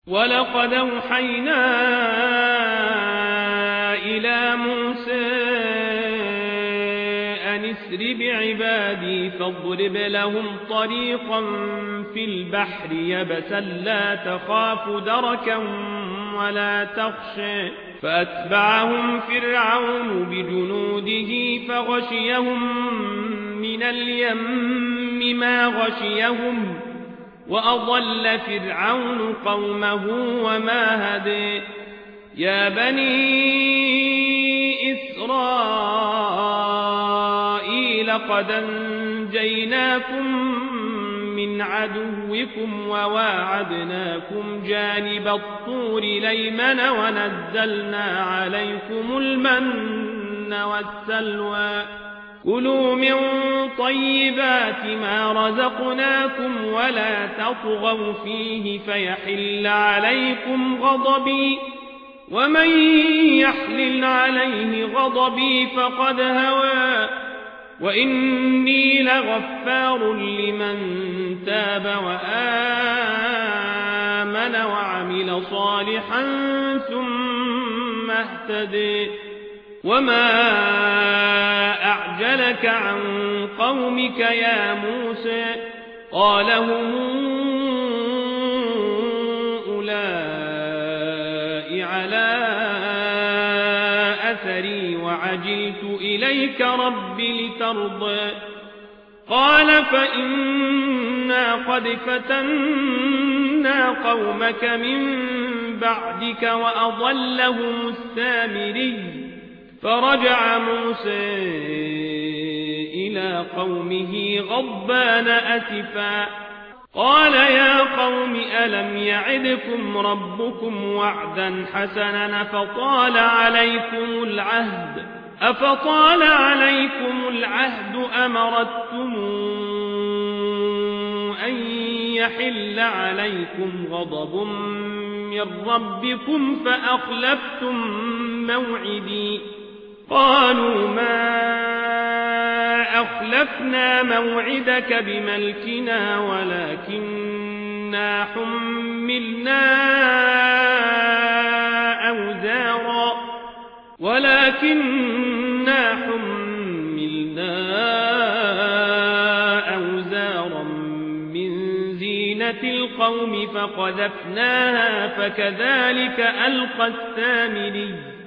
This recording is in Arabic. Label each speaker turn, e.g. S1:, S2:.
S1: ولقد أوحينا إلى موسى أن اسر بعبادي فاضرب لهم طريقا في البحر يبسا لا تخاف دركا ولا تخشى فأتبعهم فرعون بجنوده فغشيهم من اليم ما غشيهم وأضل فرعون قومه وما هدي يا بني إسرائيل قد أنجيناكم من عدوكم وواعدناكم جانب الطور الأيمن ونزلنا عليكم المن والسلوى كلوا من طيبات ما رزقناكم ولا تطغوا فيه فيحل عليكم غضبي ومن يحلل عليه غضبي فقد هوى وإني لغفار لمن تاب وآمن وعمل صالحا ثم اهتدي وما أعجلك عن قومك يا موسى قال هم أولئك على أثري وعجلت إليك رب لترضى قال فإنا قد فتنا قومك من بعدك وأضلهم السامري فرجع موسى إلى قومه غضبان أسفا قال يا قوم ألم يعدكم ربكم وعدا حسنا أفطال عليكم العهد أمرتم أن يحل عليكم غضب من ربكم فأخلفتم موعدي قالوا ما أخلفنا موعدك بملكنا ولكننا حملنا أوزارا من زينة القوم فقذفناها فكذلك ألقى السامري